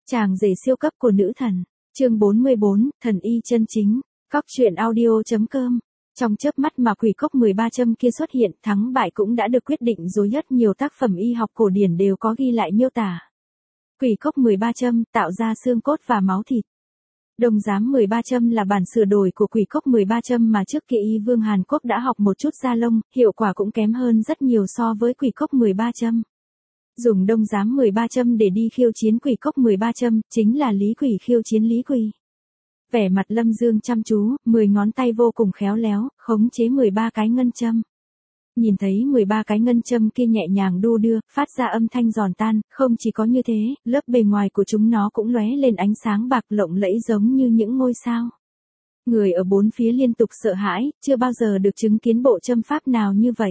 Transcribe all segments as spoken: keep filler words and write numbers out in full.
Chàng rể siêu cấp của nữ thần. Chương bốn mươi bốn, thần y chân chính. Cóc truyện audio.com. Trong chớp mắt mà quỷ cốc mười ba châm kia xuất hiện, thắng bại cũng đã được quyết định rồi. Rất nhiều tác phẩm y học cổ điển đều có ghi lại miêu tả. Quỷ cốc mười ba châm tạo ra xương cốt và máu thịt. Đồng giám mười ba châm là bản sửa đổi của quỷ cốc mười ba châm mà trước kia y vương Hàn Quốc đã học một chút da lông, hiệu quả cũng kém hơn rất nhiều so với quỷ cốc mười ba châm. Dùng đông giám mười ba châm để đi khiêu chiến quỷ cốc mười ba châm, chính là Lý Quỷ khiêu chiến Lý Quỷ. Vẻ mặt Lâm Dương chăm chú, mười ngón tay vô cùng khéo léo, khống chế mười ba cái ngân châm. Nhìn thấy mười ba cái ngân châm kia nhẹ nhàng đu đưa, phát ra âm thanh giòn tan, không chỉ có như thế, lớp bề ngoài của chúng nó cũng lóe lên ánh sáng bạc lộng lẫy giống như những ngôi sao. Người ở bốn phía liên tục sợ hãi, chưa bao giờ được chứng kiến bộ châm pháp nào như vậy.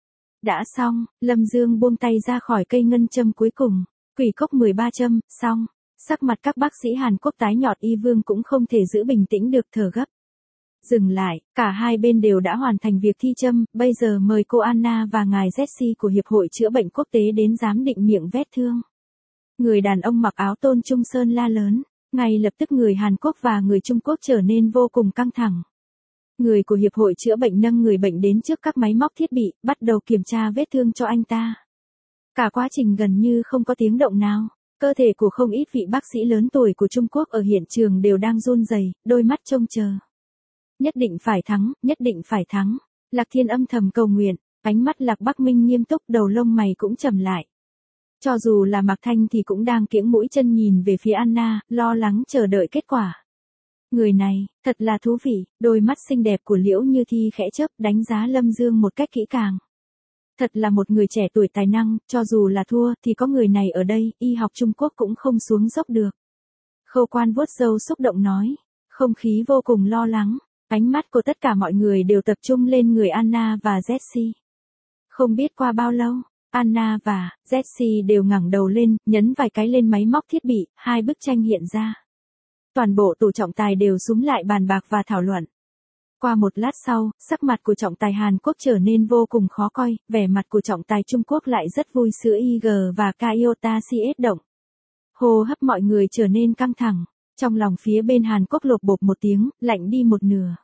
Đã xong, Lâm Dương buông tay ra khỏi cây ngân châm cuối cùng. Quỷ cốc mười ba châm, xong. Sắc mặt các bác sĩ Hàn Quốc tái nhợt, y vương cũng không thể giữ bình tĩnh được, thở gấp. Dừng lại, cả hai bên đều đã hoàn thành việc thi châm, bây giờ mời cô Anna và ngài Jesse của Hiệp hội Chữa bệnh Quốc tế đến giám định miệng vết thương. Người đàn ông mặc áo Tôn Trung Sơn la lớn, ngay lập tức người Hàn Quốc và người Trung Quốc trở nên vô cùng căng thẳng. Người của Hiệp hội Chữa bệnh nâng người bệnh đến trước các máy móc thiết bị, bắt đầu kiểm tra vết thương cho anh ta. Cả quá trình gần như không có tiếng động nào. Cơ thể của không ít vị bác sĩ lớn tuổi của Trung Quốc ở hiện trường đều đang run rẩy, đôi mắt trông chờ. Nhất định phải thắng, nhất định phải thắng. Lạc Thiên âm thầm cầu nguyện, ánh mắt Lạc Bắc Minh nghiêm túc, đầu lông mày cũng trầm lại. Cho dù là Mạc Thanh thì cũng đang kiễng mũi chân nhìn về phía Anna, lo lắng chờ đợi kết quả. Người này, thật là thú vị, đôi mắt xinh đẹp của Liễu Như Thi khẽ chớp, đánh giá Lâm Dương một cách kỹ càng. Thật là một người trẻ tuổi tài năng, cho dù là thua thì có người này ở đây, y học Trung Quốc cũng không xuống dốc được. Khâu Quan vuốt râu xúc động nói, không khí vô cùng lo lắng, ánh mắt của tất cả mọi người đều tập trung lên người Anna và Jesse. Không biết qua bao lâu, Anna và Jesse đều ngẩng đầu lên, nhấn vài cái lên máy móc thiết bị, hai bức tranh hiện ra. Toàn bộ tủ trọng tài đều xúm lại bàn bạc và thảo luận. Qua một lát sau, sắc mặt của trọng tài Hàn Quốc trở nên vô cùng khó coi, vẻ mặt của trọng tài Trung Quốc lại rất vui sữa. i giê và Kaiota xê ét động. Hô hấp mọi người trở nên căng thẳng, trong lòng phía bên Hàn Quốc lột bột một tiếng, lạnh đi một nửa.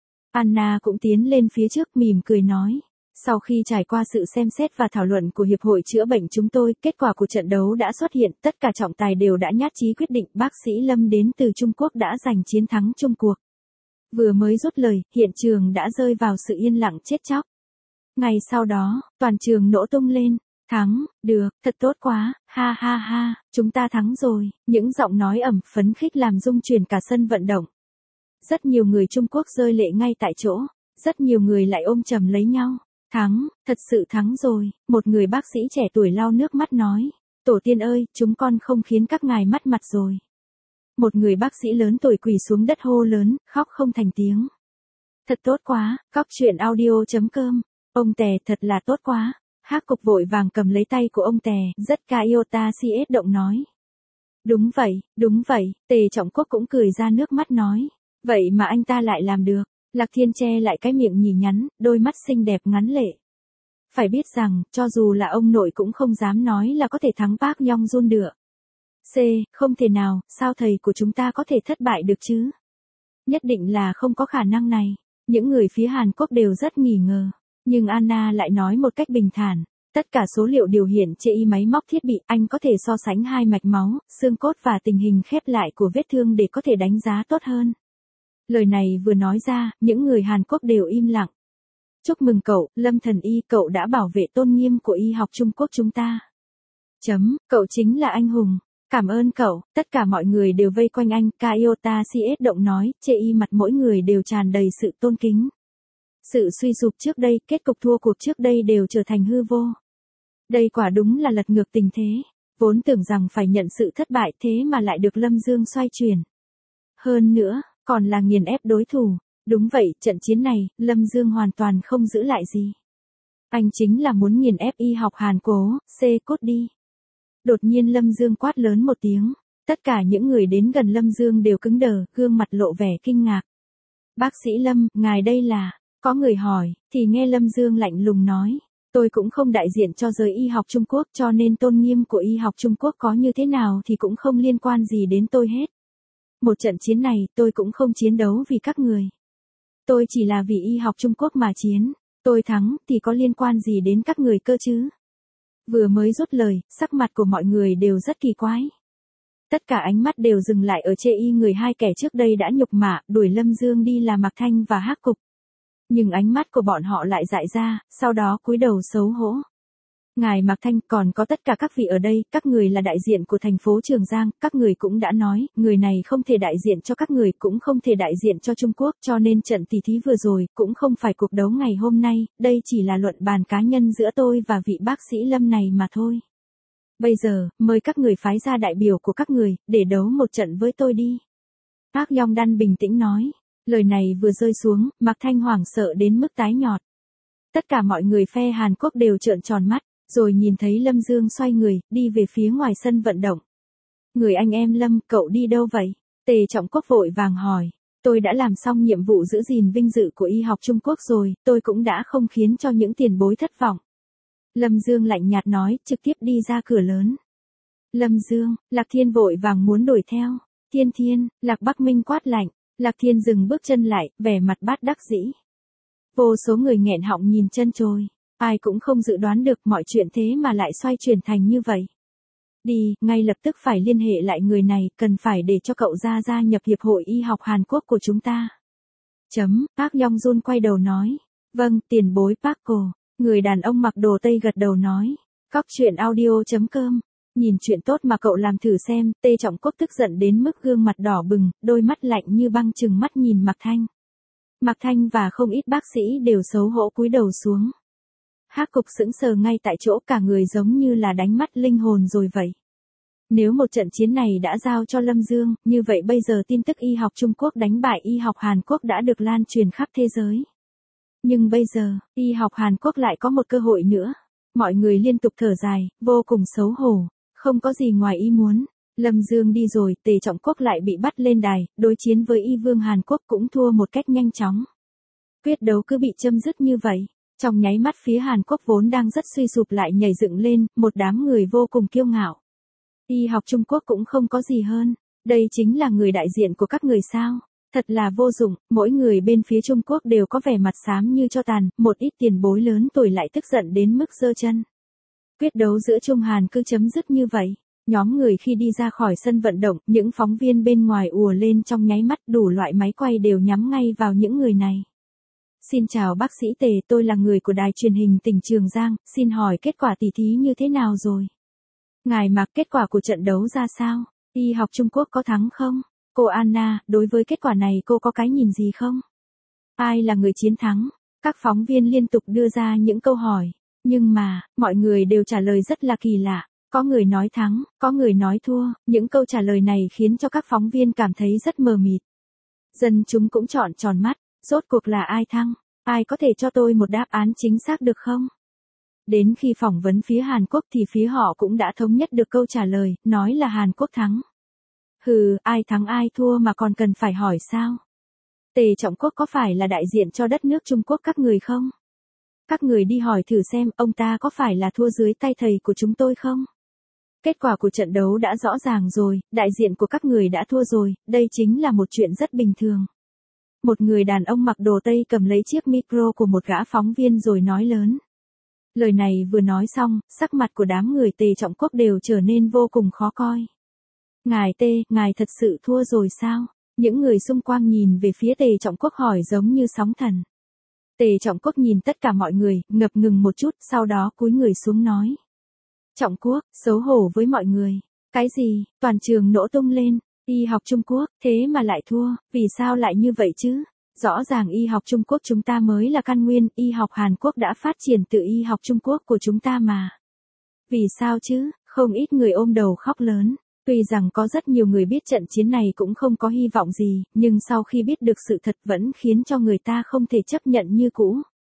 Anna cũng tiến lên phía trước mỉm cười nói, sau khi trải qua sự xem xét và thảo luận của Hiệp hội Chữa bệnh chúng tôi, kết quả của trận đấu đã xuất hiện, tất cả trọng tài đều đã nhất trí quyết định bác sĩ Lâm đến từ Trung Quốc đã giành chiến thắng chung cuộc. Vừa mới dứt lời, hiện trường đã rơi vào sự yên lặng chết chóc. Ngay sau đó, toàn trường nổ tung lên. Thắng, được, thật tốt quá, ha ha ha, chúng ta thắng rồi. Những giọng nói ầm phấn khích làm rung chuyển cả sân vận động. Rất nhiều người Trung Quốc rơi lệ ngay tại chỗ. Rất nhiều người lại ôm chầm lấy nhau. Thắng, thật sự thắng rồi. Một người bác sĩ trẻ tuổi lau nước mắt nói. Tổ tiên ơi, chúng con không khiến các ngài mất mặt rồi. Một người bác sĩ lớn tuổi quỳ xuống đất hô lớn, khóc không thành tiếng. Thật tốt quá, cóc truyện audio.com. Ông Tè, thật là tốt quá. Hắc Cục vội vàng cầm lấy tay của ông Tè, rất Kaiota xê ét động nói. Đúng vậy, đúng vậy, Tề Trọng Quốc cũng cười ra nước mắt nói. Vậy mà anh ta lại làm được. Lạc Thiên che lại cái miệng nhì nhắn, đôi mắt xinh đẹp ngắn lệ. Phải biết rằng, cho dù là ông nội cũng không dám nói là có thể thắng Park Yong Jun được. C, không thể nào, sao thầy của chúng ta có thể thất bại được chứ? Nhất định là không có khả năng này. Những người phía Hàn Quốc đều rất nghi ngờ. Nhưng Anna lại nói một cách bình thản. Tất cả số liệu điều hiển trên y máy móc thiết bị, anh có thể so sánh hai mạch máu, xương cốt và tình hình khép lại của vết thương để có thể đánh giá tốt hơn. Lời này vừa nói ra, những người Hàn Quốc đều im lặng. Chúc mừng cậu, Lâm Thần Y, cậu đã bảo vệ tôn nghiêm của y học Trung Quốc chúng ta. Chấm, cậu chính là anh hùng. Cảm ơn cậu, tất cả mọi người đều vây quanh anh, Kaiota xê ét động nói, trên y mặt mỗi người đều tràn đầy sự tôn kính. Sự suy sụp trước đây, kết cục thua cuộc trước đây đều trở thành hư vô. Đây quả đúng là lật ngược tình thế, vốn tưởng rằng phải nhận sự thất bại thế mà lại được Lâm Dương xoay chuyển. Hơn nữa, còn là nghiền ép đối thủ. Đúng vậy, trận chiến này, Lâm Dương hoàn toàn không giữ lại gì. Anh chính là muốn nghiền ép y học Hàn Cố, C cốt đi. Đột nhiên Lâm Dương quát lớn một tiếng. Tất cả những người đến gần Lâm Dương đều cứng đờ, gương mặt lộ vẻ kinh ngạc. Bác sĩ Lâm, ngài đây là, có người hỏi, thì nghe Lâm Dương lạnh lùng nói. Tôi cũng không đại diện cho giới y học Trung Quốc cho nên tôn nghiêm của y học Trung Quốc có như thế nào thì cũng không liên quan gì đến tôi hết. Một trận chiến này tôi cũng không chiến đấu vì các người. Tôi chỉ là vì y học Trung Quốc mà chiến. Tôi thắng thì có liên quan gì đến các người cơ chứ? Vừa mới rút lời, sắc mặt của mọi người đều rất kỳ quái. Tất cả ánh mắt đều dừng lại ở chê y người hai kẻ trước đây đã nhục mạ, đuổi Lâm Dương đi là Mạc Thanh và Hắc Cục. Nhưng ánh mắt của bọn họ lại dại ra, sau đó cúi đầu xấu hổ. Ngài Mạc Thanh, còn có tất cả các vị ở đây, các người là đại diện của thành phố Trường Giang, các người cũng đã nói, người này không thể đại diện cho các người, cũng không thể đại diện cho Trung Quốc, cho nên trận tỷ thí vừa rồi, cũng không phải cuộc đấu ngày hôm nay, đây chỉ là luận bàn cá nhân giữa tôi và vị bác sĩ Lâm này mà thôi. Bây giờ, mời các người phái ra đại biểu của các người, để đấu một trận với tôi đi. Park Yong Đan bình tĩnh nói, lời này vừa rơi xuống, Mạc Thanh hoảng sợ đến mức tái nhọt. Tất cả mọi người phe Hàn Quốc đều trợn tròn mắt. Rồi nhìn thấy Lâm Dương xoay người, đi về phía ngoài sân vận động. Người anh em Lâm, cậu đi đâu vậy? Tề Trọng Quốc vội vàng hỏi. Tôi đã làm xong nhiệm vụ giữ gìn vinh dự của y học Trung Quốc rồi, tôi cũng đã không khiến cho những tiền bối thất vọng. Lâm Dương lạnh nhạt nói, trực tiếp đi ra cửa lớn. Lâm Dương, Lạc Thiên vội vàng muốn đuổi theo. Thiên Thiên, Lạc Bắc Minh quát lạnh. Lạc Thiên dừng bước chân lại, vẻ mặt bát đắc dĩ. Vô số người nghẹn họng nhìn chân chối. Ai cũng không dự đoán được mọi chuyện thế mà lại xoay chuyển thành như vậy. Đi, ngay lập tức phải liên hệ lại người này, cần phải để cho cậu ra gia nhập Hiệp hội Y học Hàn Quốc của chúng ta. Chấm, Park Yong Jun quay đầu nói. Vâng, tiền bối Park cô. Người đàn ông mặc đồ Tây gật đầu nói. Cóc truyện audio chấm com. Nhìn chuyện tốt mà cậu làm thử xem, Tê Trọng Quốc tức giận đến mức gương mặt đỏ bừng, đôi mắt lạnh như băng chừng mắt nhìn Mạc Thanh. Mạc Thanh và không ít bác sĩ đều xấu hổ cúi đầu xuống. Hắc Cục sững sờ ngay tại chỗ, cả người giống như là đánh mất linh hồn rồi vậy. Nếu một trận chiến này đã giao cho Lâm Dương, như vậy bây giờ tin tức y học Trung Quốc đánh bại y học Hàn Quốc đã được lan truyền khắp thế giới. Nhưng bây giờ, y học Hàn Quốc lại có một cơ hội nữa. Mọi người liên tục thở dài, vô cùng xấu hổ, không có gì ngoài ý muốn. Lâm Dương đi rồi, Tề Trọng Quốc lại bị bắt lên đài, đối chiến với y vương Hàn Quốc cũng thua một cách nhanh chóng. Quyết đấu cứ bị chấm dứt như vậy. Trong nháy mắt phía Hàn Quốc vốn đang rất suy sụp lại nhảy dựng lên, một đám người vô cùng kiêu ngạo. Y học Trung Quốc cũng không có gì hơn. Đây chính là người đại diện của các người sao. Thật là vô dụng, mỗi người bên phía Trung Quốc đều có vẻ mặt xám như cho tàn, một ít tiền bối lớn tuổi lại tức giận đến mức giơ chân. Quyết đấu giữa Trung Hàn cứ chấm dứt như vậy. Nhóm người khi đi ra khỏi sân vận động, những phóng viên bên ngoài ùa lên trong nháy mắt, đủ loại máy quay đều nhắm ngay vào những người này. Xin chào bác sĩ Tề, tôi là người của đài truyền hình tỉnh Trường Giang, xin hỏi kết quả tỷ thí như thế nào rồi? Ngài Mạc, kết quả của trận đấu ra sao? Y học Trung Quốc có thắng không? Cô Anna, đối với kết quả này cô có cái nhìn gì không? Ai là người chiến thắng? Các phóng viên liên tục đưa ra những câu hỏi, nhưng mà, mọi người đều trả lời rất là kỳ lạ. Có người nói thắng, có người nói thua, những câu trả lời này khiến cho các phóng viên cảm thấy rất mờ mịt. Dân chúng cũng trọn tròn mắt. Rốt cuộc là ai thắng? Ai có thể cho tôi một đáp án chính xác được không? Đến khi phỏng vấn phía Hàn Quốc thì phía họ cũng đã thống nhất được câu trả lời, nói là Hàn Quốc thắng. Hừ, ai thắng ai thua mà còn cần phải hỏi sao? Tề Trọng Quốc có phải là đại diện cho đất nước Trung Quốc các người không? Các người đi hỏi thử xem ông ta có phải là thua dưới tay thầy của chúng tôi không? Kết quả của trận đấu đã rõ ràng rồi, đại diện của các người đã thua rồi, đây chính là một chuyện rất bình thường. Một người đàn ông mặc đồ Tây cầm lấy chiếc micro của một gã phóng viên rồi nói lớn. Lời này vừa nói xong, sắc mặt của đám người Tề Trọng Quốc đều trở nên vô cùng khó coi. Ngài Tê, ngài thật sự thua rồi sao? Những người xung quanh nhìn về phía Tề Trọng Quốc hỏi giống như sóng thần. Tề Trọng Quốc nhìn tất cả mọi người, ngập ngừng một chút, sau đó cúi người xuống nói. Trọng Quốc, xấu hổ với mọi người. Cái gì? Toàn trường nổ tung lên. Y học Trung Quốc, thế mà lại thua, vì sao lại như vậy chứ? Rõ ràng y học Trung Quốc chúng ta mới là căn nguyên, y học Hàn Quốc đã phát triển từ y học Trung Quốc của chúng ta mà. Vì sao chứ? Không ít người ôm đầu khóc lớn. Tuy rằng có rất nhiều người biết trận chiến này cũng không có hy vọng gì, nhưng sau khi biết được sự thật vẫn khiến cho người ta không thể chấp nhận như cũ.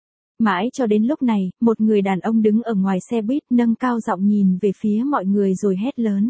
Mãi cho đến lúc này, một người đàn ông đứng ở ngoài xe buýt nâng cao giọng nhìn về phía mọi người rồi hét lớn.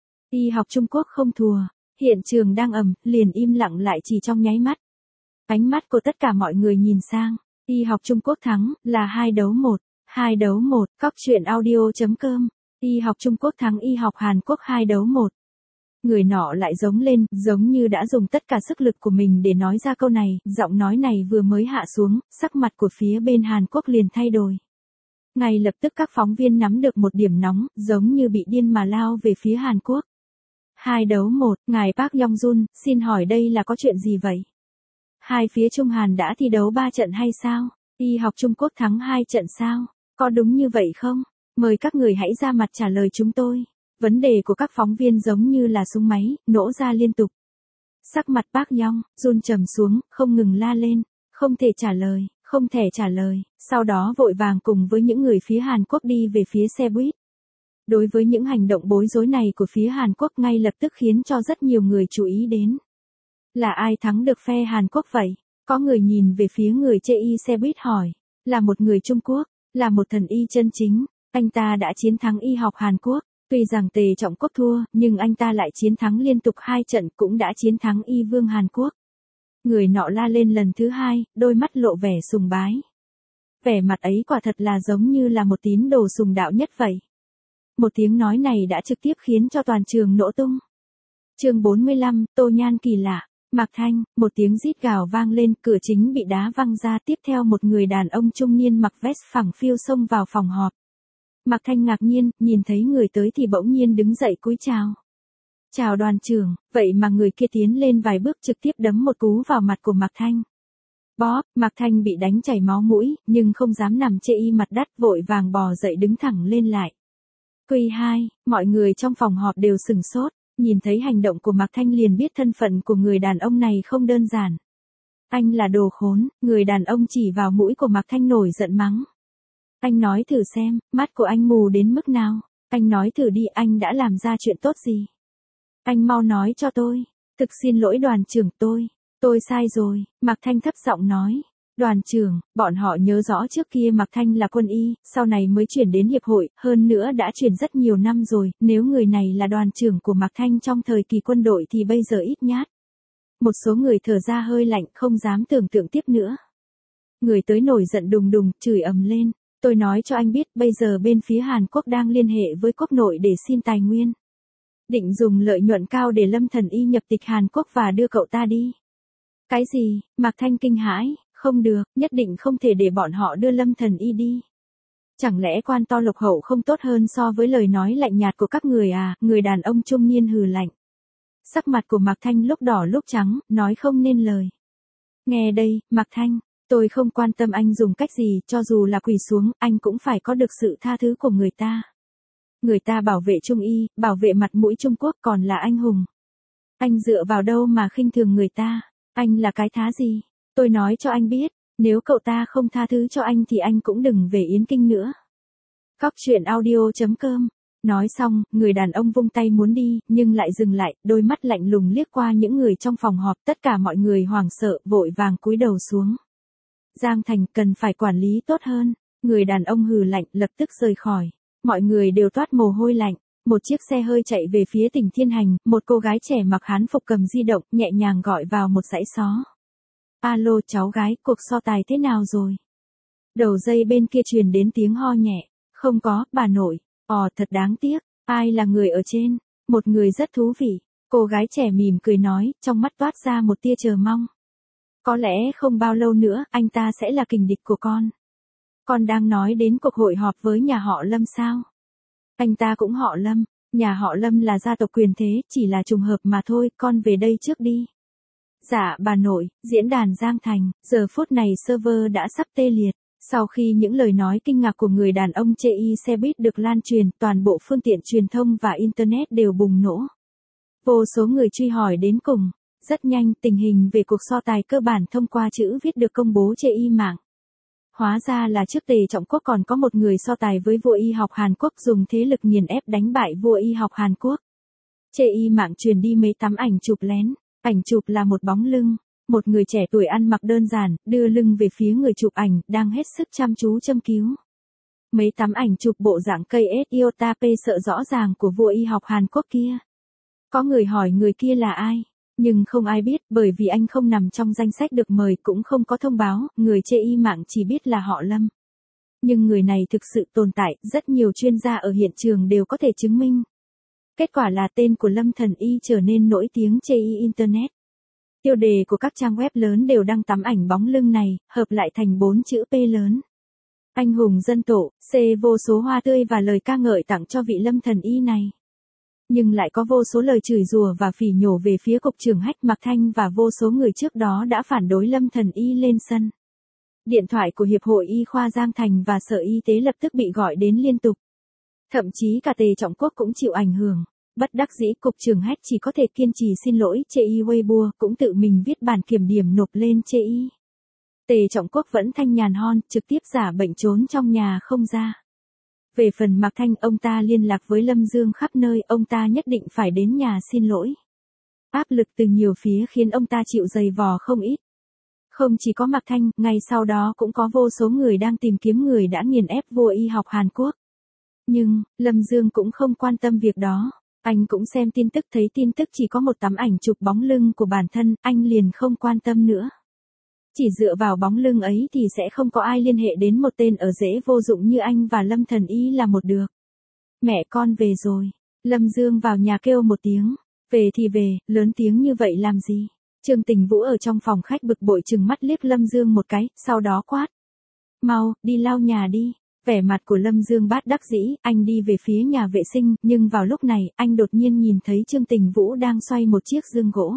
Y học Trung Quốc không thua. Hiện trường đang ầm, liền im lặng lại chỉ trong nháy mắt. Ánh mắt của tất cả mọi người nhìn sang, y học Trung Quốc thắng, là hai đấu một. Hai đấu một, Cóc truyện audio chấm com. Y học Trung Quốc thắng y học Hàn Quốc hai đấu một. Người nọ lại giống lên, giống như đã dùng tất cả sức lực của mình để nói ra câu này, giọng nói này vừa mới hạ xuống, sắc mặt của phía bên Hàn Quốc liền thay đổi. Ngay lập tức các phóng viên nắm được một điểm nóng, giống như bị điên mà lao về phía Hàn Quốc. Hai đấu một, ngài Park Yong-jun, xin hỏi đây là có chuyện gì vậy? Hai phía Trung Hàn đã thi đấu ba trận hay sao? Y học Trung Quốc thắng hai trận sao? Có đúng như vậy không? Mời các người hãy ra mặt trả lời chúng tôi. Vấn đề của các phóng viên giống như là súng máy, nổ ra liên tục. Sắc mặt Park Yong-jun trầm xuống, không ngừng la lên. Không thể trả lời, không thể trả lời. Sau đó vội vàng cùng với những người phía Hàn Quốc đi về phía xe buýt. Đối với những hành động bối rối này của phía Hàn Quốc ngay lập tức khiến cho rất nhiều người chú ý đến. Là ai thắng được phe Hàn Quốc vậy? Có người nhìn về phía người chê y xe buýt hỏi. Là một người Trung Quốc, là một thần y chân chính. Anh ta đã chiến thắng y học Hàn Quốc. Tuy rằng Tề Trọng Quốc thua, nhưng anh ta lại chiến thắng liên tục hai trận cũng đã chiến thắng y vương Hàn Quốc. Người nọ la lên lần thứ hai, đôi mắt lộ vẻ sùng bái. Vẻ mặt ấy quả thật là giống như là một tín đồ sùng đạo nhất vậy. Một tiếng nói này đã trực tiếp khiến cho toàn trường nổ tung. Chương bốn mươi lăm, Tô Nhan kỳ lạ. Mạc Thanh, một tiếng rít gào vang lên, cửa chính bị đá văng ra, tiếp theo một người đàn ông trung niên mặc vest phẳng phiu xông vào phòng họp. Mạc Thanh ngạc nhiên, nhìn thấy người tới thì bỗng nhiên đứng dậy cúi chào. Chào đoàn trưởng, vậy mà người kia tiến lên vài bước trực tiếp đấm một cú vào mặt của Mạc Thanh. Bóp, Mạc Thanh bị đánh chảy máu mũi, nhưng không dám nằm chê y mặt đất, vội vàng bò dậy đứng thẳng lên lại. Quy hai, mọi người trong phòng họp đều sừng sốt, nhìn thấy hành động của Mạc Thanh liền biết thân phận của người đàn ông này không đơn giản. Anh là đồ khốn, người đàn ông chỉ vào mũi của Mạc Thanh nổi giận mắng. Anh nói thử xem, mắt của anh mù đến mức nào, anh nói thử đi, anh đã làm ra chuyện tốt gì? Anh mau nói cho tôi, thực xin lỗi đoàn trưởng tôi, tôi sai rồi, Mạc Thanh thấp giọng nói. Đoàn trưởng, bọn họ nhớ rõ trước kia Mạc Thanh là quân y, sau này mới chuyển đến hiệp hội, hơn nữa đã chuyển rất nhiều năm rồi, nếu người này là đoàn trưởng của Mạc Thanh trong thời kỳ quân đội thì bây giờ ít nhát. Một số người thở ra hơi lạnh không dám tưởng tượng tiếp nữa. Người tới nổi giận đùng đùng, chửi ầm lên. Tôi nói cho anh biết, bây giờ bên phía Hàn Quốc đang liên hệ với quốc nội để xin tài nguyên. Định dùng lợi nhuận cao để Lâm Thần Y nhập tịch Hàn Quốc và đưa cậu ta đi. Cái gì? Mạc Thanh kinh hãi. Không được, nhất định không thể để bọn họ đưa Lâm Thần Y đi. Chẳng lẽ quan to lộc hậu không tốt hơn so với lời nói lạnh nhạt của các người à? Người đàn ông trung niên hừ lạnh. Sắc mặt của Mạc Thanh lúc đỏ lúc trắng, nói không nên lời. Nghe đây, Mạc Thanh, tôi không quan tâm anh dùng cách gì, cho dù là quỳ xuống, anh cũng phải có được sự tha thứ của người ta. Người ta bảo vệ Trung Y, bảo vệ mặt mũi Trung Quốc còn là anh hùng. Anh dựa vào đâu mà khinh thường người ta? Anh là cái thá gì? Tôi nói cho anh biết, nếu cậu ta không tha thứ cho anh thì anh cũng đừng về Yến Kinh nữa. Cóc truyện audio chấm com. Nói xong, người đàn ông vung tay muốn đi, nhưng lại dừng lại, đôi mắt lạnh lùng liếc qua những người trong phòng họp, tất cả mọi người hoảng sợ, vội vàng cúi đầu xuống. Giang Thành cần phải quản lý tốt hơn, người đàn ông hừ lạnh lập tức rời khỏi. Mọi người đều toát mồ hôi lạnh, một chiếc xe hơi chạy về phía tỉnh Thiên Hành, một cô gái trẻ mặc hán phục cầm di động, nhẹ nhàng gọi vào một dãy xó. Alo cháu gái, cuộc so tài thế nào rồi? Đầu dây bên kia truyền đến tiếng ho nhẹ. Không có, bà nội. Ồ, thật đáng tiếc. Ai là người ở trên? Một người rất thú vị. Cô gái trẻ mỉm cười nói, trong mắt toát ra một tia chờ mong. Có lẽ không bao lâu nữa, anh ta sẽ là kình địch của con. Con đang nói đến cuộc hội họp với nhà họ Lâm sao? Anh ta cũng họ Lâm. Nhà họ Lâm là gia tộc quyền thế, chỉ là trùng hợp mà thôi, con về đây trước đi. Dạ bà nội, diễn đàn Giang Thành, giờ phút này server đã sắp tê liệt. Sau khi những lời nói kinh ngạc của người đàn ông chê y xe buýt được lan truyền, toàn bộ phương tiện truyền thông và Internet đều bùng nổ. Vô số người truy hỏi đến cùng. Rất nhanh, tình hình về cuộc so tài cơ bản thông qua chữ viết được công bố trên y mạng. Hóa ra là trước Tề Trọng Quốc còn có một người so tài với vua y học Hàn Quốc dùng thế lực nghiền ép đánh bại vua y học Hàn Quốc. Trên y mạng truyền đi mấy tấm ảnh chụp lén. Ảnh chụp là một bóng lưng, một người trẻ tuổi ăn mặc đơn giản, đưa lưng về phía người chụp ảnh, đang hết sức chăm chú châm cứu. Mấy tấm ảnh chụp bộ dạng cây ét iota p sợ rõ ràng của vua y học Hàn Quốc kia. Có người hỏi người kia là ai, nhưng không ai biết bởi vì anh không nằm trong danh sách được mời cũng không có thông báo, người chê y mạng chỉ biết là họ Lâm. Nhưng người này thực sự tồn tại, rất nhiều chuyên gia ở hiện trường đều có thể chứng minh. Kết quả là tên của Lâm Thần Y trở nên nổi tiếng trên Internet. Tiêu đề của các trang web lớn đều đăng tấm ảnh bóng lưng này, hợp lại thành bốn chữ P lớn. Anh hùng dân tổ, C vô số hoa tươi và lời ca ngợi tặng cho vị Lâm Thần Y này. Nhưng lại có vô số lời chửi rủa và phỉ nhổ về phía cục trưởng Hách Mạc Thanh và vô số người trước đó đã phản đối Lâm Thần Y lên sân. Điện thoại của Hiệp hội Y khoa Giang Thành và Sở Y tế lập tức bị gọi đến liên tục. Thậm chí cả Tề Trọng Quốc cũng chịu ảnh hưởng. Bất đắc dĩ cục trưởng Hách chỉ có thể kiên trì xin lỗi chê y Weibo, cũng tự mình viết bản kiểm điểm nộp lên chê y. Tề Trọng Quốc vẫn thanh nhàn hon, trực tiếp giả bệnh trốn trong nhà không ra. Về phần Mạc Thanh, ông ta liên lạc với Lâm Dương khắp nơi, ông ta nhất định phải đến nhà xin lỗi. Áp lực từ nhiều phía khiến ông ta chịu dày vò không ít. Không chỉ có Mạc Thanh, ngay sau đó cũng có vô số người đang tìm kiếm người đã nghiền ép vua y học Hàn Quốc. Nhưng, Lâm Dương cũng không quan tâm việc đó. Anh cũng xem tin tức thấy tin tức chỉ có một tấm ảnh chụp bóng lưng của bản thân, anh liền không quan tâm nữa. Chỉ dựa vào bóng lưng ấy thì sẽ không có ai liên hệ đến một tên ở rễ vô dụng như anh và Lâm Thần Y là một được. Mẹ con về rồi. Lâm Dương vào nhà kêu một tiếng. Về thì về, lớn tiếng như vậy làm gì? Trương Tình Vũ ở trong phòng khách bực bội trừng mắt liếc Lâm Dương một cái, sau đó quát. Mau, đi lau nhà đi. Vẻ mặt của Lâm Dương bát đắc dĩ, anh đi về phía nhà vệ sinh, nhưng vào lúc này, anh đột nhiên nhìn thấy Trương Tình Vũ đang xoay một chiếc dương gỗ.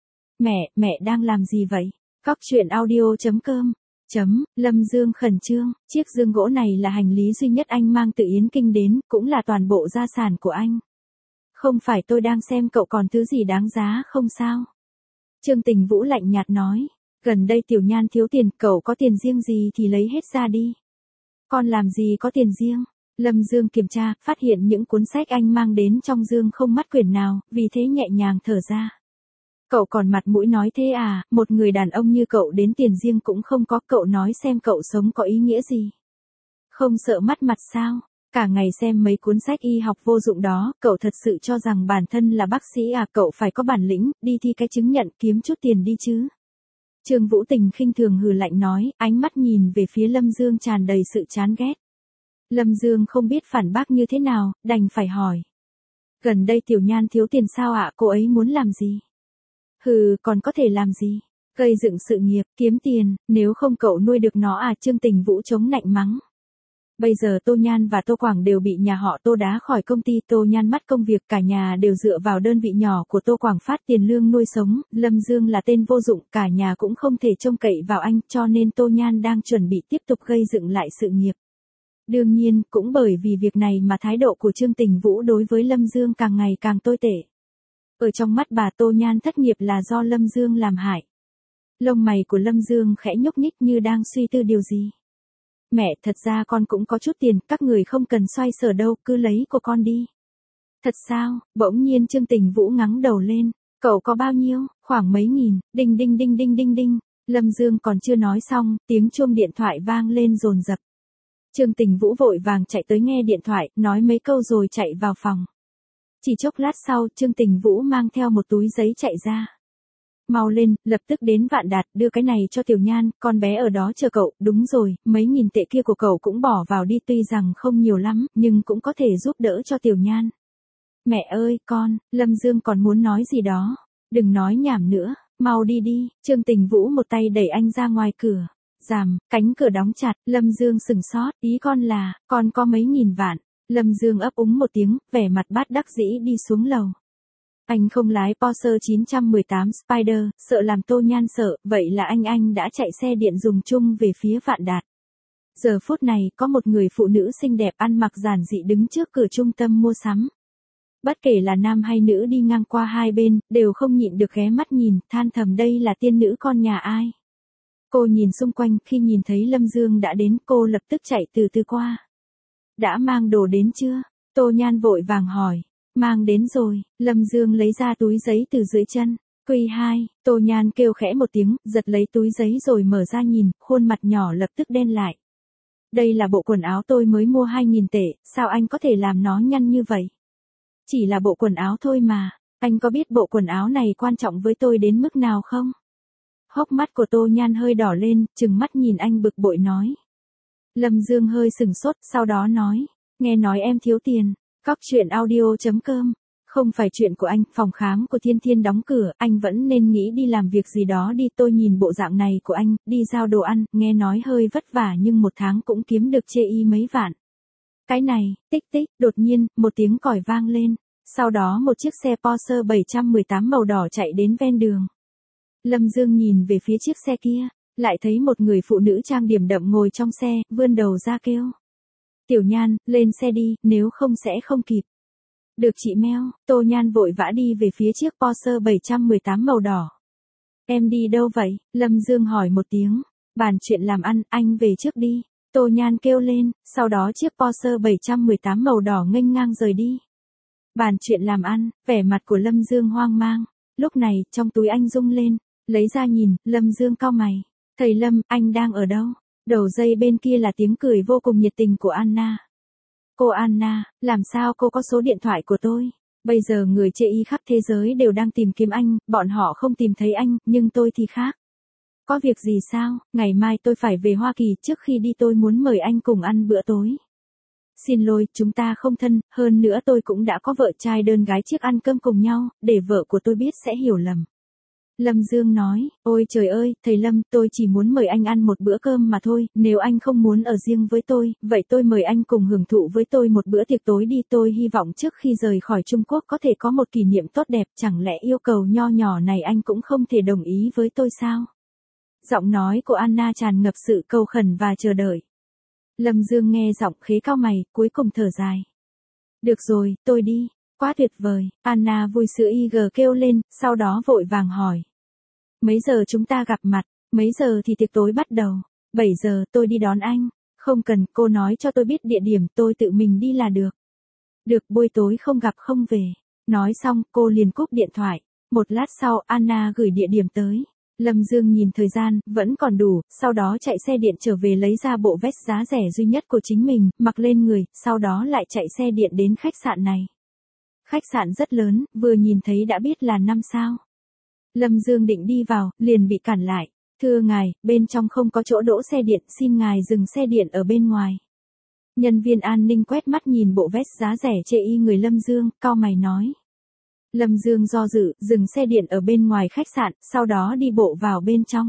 Mẹ, mẹ đang làm gì vậy? Cóc truyện audio chấm com. Chấm, Lâm Dương khẩn trương, chiếc dương gỗ này là hành lý duy nhất anh mang từ Yến Kinh đến, cũng là toàn bộ gia sản của anh. Không phải tôi đang xem cậu còn thứ gì đáng giá không sao? Trương Tình Vũ lạnh nhạt nói, gần đây Tiểu Nhan thiếu tiền, cậu có tiền riêng gì thì lấy hết ra đi. Con làm gì có tiền riêng? Lâm Dương kiểm tra, phát hiện những cuốn sách anh mang đến trong dương không mắt quyển nào, vì thế nhẹ nhàng thở ra. Cậu còn mặt mũi nói thế à, một người đàn ông như cậu đến tiền riêng cũng không có, cậu nói xem cậu sống có ý nghĩa gì? Không sợ mất mặt sao? Cả ngày xem mấy cuốn sách y học vô dụng đó, cậu thật sự cho rằng bản thân là bác sĩ à? Cậu phải có bản lĩnh, đi thi cái chứng nhận kiếm chút tiền đi chứ. Trương Vũ Tình khinh thường hừ lạnh nói, ánh mắt nhìn về phía Lâm Dương tràn đầy sự chán ghét. Lâm Dương không biết phản bác như thế nào, đành phải hỏi. Gần đây Tiểu Nhan thiếu tiền sao ạ, cô ấy muốn làm gì? Hừ, còn có thể làm gì? Gây dựng sự nghiệp, kiếm tiền, nếu không cậu nuôi được nó à? Trương Tình Vũ chống nạnh mắng. Bây giờ Tô Nhan và Tô Quảng đều bị nhà họ Tô đá khỏi công ty, Tô Nhan mất công việc, cả nhà đều dựa vào đơn vị nhỏ của Tô Quảng phát tiền lương nuôi sống, Lâm Dương là tên vô dụng, cả nhà cũng không thể trông cậy vào anh, cho nên Tô Nhan đang chuẩn bị tiếp tục gây dựng lại sự nghiệp. Đương nhiên, cũng bởi vì việc này mà thái độ của Trương Tình Vũ đối với Lâm Dương càng ngày càng tồi tệ. Ở trong mắt bà, Tô Nhan thất nghiệp là do Lâm Dương làm hại. Lông mày của Lâm Dương khẽ nhúc nhích như đang suy tư điều gì. Mẹ, thật ra con cũng có chút tiền, các người không cần xoay sở đâu, cứ lấy của con đi. Thật sao? Bỗng nhiên Trương Tình Vũ ngắng đầu lên. Cậu có bao nhiêu? Khoảng mấy nghìn. Đinh đinh đinh đinh đinh đinh. Lâm Dương còn chưa nói xong, tiếng chuông điện thoại vang lên dồn dập. Trương Tình Vũ vội vàng chạy tới nghe điện thoại, nói mấy câu rồi chạy vào phòng. Chỉ chốc lát sau, Trương Tình Vũ mang theo một túi giấy chạy ra. Mau lên, lập tức đến Vạn Đạt, đưa cái này cho Tiểu Nhan, con bé ở đó chờ cậu. Đúng rồi, mấy nghìn tệ kia của cậu cũng bỏ vào đi, tuy rằng không nhiều lắm, nhưng cũng có thể giúp đỡ cho Tiểu Nhan. Mẹ ơi, con, Lâm Dương còn muốn nói gì đó. Đừng nói nhảm nữa, mau đi đi. Trương Tình Vũ một tay đẩy anh ra ngoài cửa. Ràm, cánh cửa đóng chặt, Lâm Dương sừng sốt, ý con là, con có mấy nghìn vạn. Lâm Dương ấp úng một tiếng, vẻ mặt bát đắc dĩ đi xuống lầu. Anh không lái Porsche chín một tám Spider, sợ làm Tô Nhan sợ, vậy là anh anh đã chạy xe điện dùng chung về phía Vạn Đạt. Giờ phút này, có một người phụ nữ xinh đẹp ăn mặc giản dị đứng trước cửa trung tâm mua sắm. Bất kể là nam hay nữ đi ngang qua hai bên, đều không nhịn được ghé mắt nhìn, than thầm đây là tiên nữ con nhà ai. Cô nhìn xung quanh, khi nhìn thấy Lâm Dương đã đến, cô lập tức chạy từ từ qua. Đã mang đồ đến chưa? Tô Nhan vội vàng hỏi. Mang đến rồi, Lâm Dương lấy ra túi giấy từ dưới chân. Quy hai, Tô Nhan kêu khẽ một tiếng, giật lấy túi giấy rồi mở ra nhìn, khuôn mặt nhỏ lập tức đen lại. Đây là bộ quần áo tôi mới mua hai nghìn tệ, sao anh có thể làm nó nhăn như vậy? Chỉ là bộ quần áo thôi mà, anh có biết bộ quần áo này quan trọng với tôi đến mức nào không? Hốc mắt của Tô Nhan hơi đỏ lên, trừng mắt nhìn anh bực bội nói. Lâm Dương hơi sừng sốt, sau đó nói, nghe nói em thiếu tiền. Cóc truyện audio chấm com. Không phải chuyện của anh, phòng khám của Thiên Thiên đóng cửa, anh vẫn nên nghĩ đi làm việc gì đó đi. Tôi nhìn bộ dạng này của anh, đi giao đồ ăn, nghe nói hơi vất vả nhưng một tháng cũng kiếm được chê y mấy vạn. Cái này, tích tích, đột nhiên, một tiếng còi vang lên. Sau đó một chiếc xe Porsche bảy một tám màu đỏ chạy đến ven đường. Lâm Dương nhìn về phía chiếc xe kia, lại thấy một người phụ nữ trang điểm đậm ngồi trong xe, vươn đầu ra kêu. Tiểu Nhan, lên xe đi, nếu không sẽ không kịp. Được chị Meo, Tô Nhan vội vã đi về phía chiếc Porsche bảy một tám màu đỏ. Em đi đâu vậy? Lâm Dương hỏi một tiếng. Bàn chuyện làm ăn, anh về trước đi. Tô Nhan kêu lên, sau đó chiếc Porsche bảy một tám màu đỏ nghênh ngang rời đi. Bàn chuyện làm ăn, vẻ mặt của Lâm Dương hoang mang. Lúc này, trong túi anh rung lên, lấy ra nhìn, Lâm Dương cau mày. Thầy Lâm, anh đang ở đâu? Đầu dây bên kia là tiếng cười vô cùng nhiệt tình của Anna. Cô Anna, làm sao cô có số điện thoại của tôi? Bây giờ người chê y khắp thế giới đều đang tìm kiếm anh, bọn họ không tìm thấy anh, nhưng tôi thì khác. Có việc gì sao? Ngày mai tôi phải về Hoa Kỳ, trước khi đi tôi muốn mời anh cùng ăn bữa tối. Xin lỗi, chúng ta không thân, hơn nữa tôi cũng đã có vợ trai đơn gái trước ăn cơm cùng nhau, để vợ của tôi biết sẽ hiểu lầm. Lâm Dương nói, ôi trời ơi, thầy Lâm, tôi chỉ muốn mời anh ăn một bữa cơm mà thôi, nếu anh không muốn ở riêng với tôi, vậy tôi mời anh cùng hưởng thụ với tôi một bữa tiệc tối đi. Tôi hy vọng trước khi rời khỏi Trung Quốc có thể có một kỷ niệm tốt đẹp, chẳng lẽ yêu cầu nho nhỏ này anh cũng không thể đồng ý với tôi sao? Giọng nói của Anna tràn ngập sự cầu khẩn và chờ đợi. Lâm Dương nghe giọng khế cau mày, cuối cùng thở dài. Được rồi, tôi đi. Quá tuyệt vời, Anna vui sữa y gờ kêu lên, sau đó vội vàng hỏi. Mấy giờ chúng ta gặp mặt, mấy giờ thì tiệc tối bắt đầu, bảy giờ tôi đi đón anh, không cần, cô nói cho tôi biết địa điểm, tôi tự mình đi là được. Được, buổi tối không gặp không về. Nói xong, cô liền cúp điện thoại, một lát sau Anna gửi địa điểm tới. Lâm Dương nhìn thời gian, vẫn còn đủ, sau đó chạy xe điện trở về lấy ra bộ vest giá rẻ duy nhất của chính mình, mặc lên người, sau đó lại chạy xe điện đến khách sạn này. Khách sạn rất lớn, vừa nhìn thấy đã biết là năm sao. Lâm Dương định đi vào, liền bị cản lại. Thưa ngài, bên trong không có chỗ đỗ xe điện, xin ngài dừng xe điện ở bên ngoài. Nhân viên an ninh quét mắt nhìn bộ vest giá rẻ chê y người Lâm Dương, cau mày nói. Lâm Dương do dự, dừng xe điện ở bên ngoài khách sạn, sau đó đi bộ vào bên trong.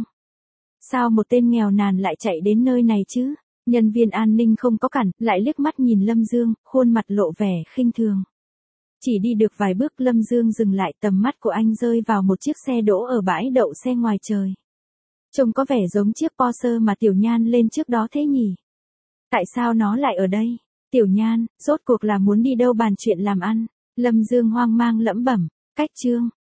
Sao một tên nghèo nàn lại chạy đến nơi này chứ? Nhân viên an ninh không có cản, lại liếc mắt nhìn Lâm Dương, khuôn mặt lộ vẻ khinh thường. Chỉ đi được vài bước Lâm Dương dừng lại, tầm mắt của anh rơi vào một chiếc xe đỗ ở bãi đậu xe ngoài trời. Trông có vẻ giống chiếc Porsche mà Tiểu Nhan lên trước đó thế nhỉ? Tại sao nó lại ở đây? Tiểu Nhan, rốt cuộc là muốn đi đâu bàn chuyện làm ăn? Lâm Dương hoang mang lẩm bẩm, cách chương.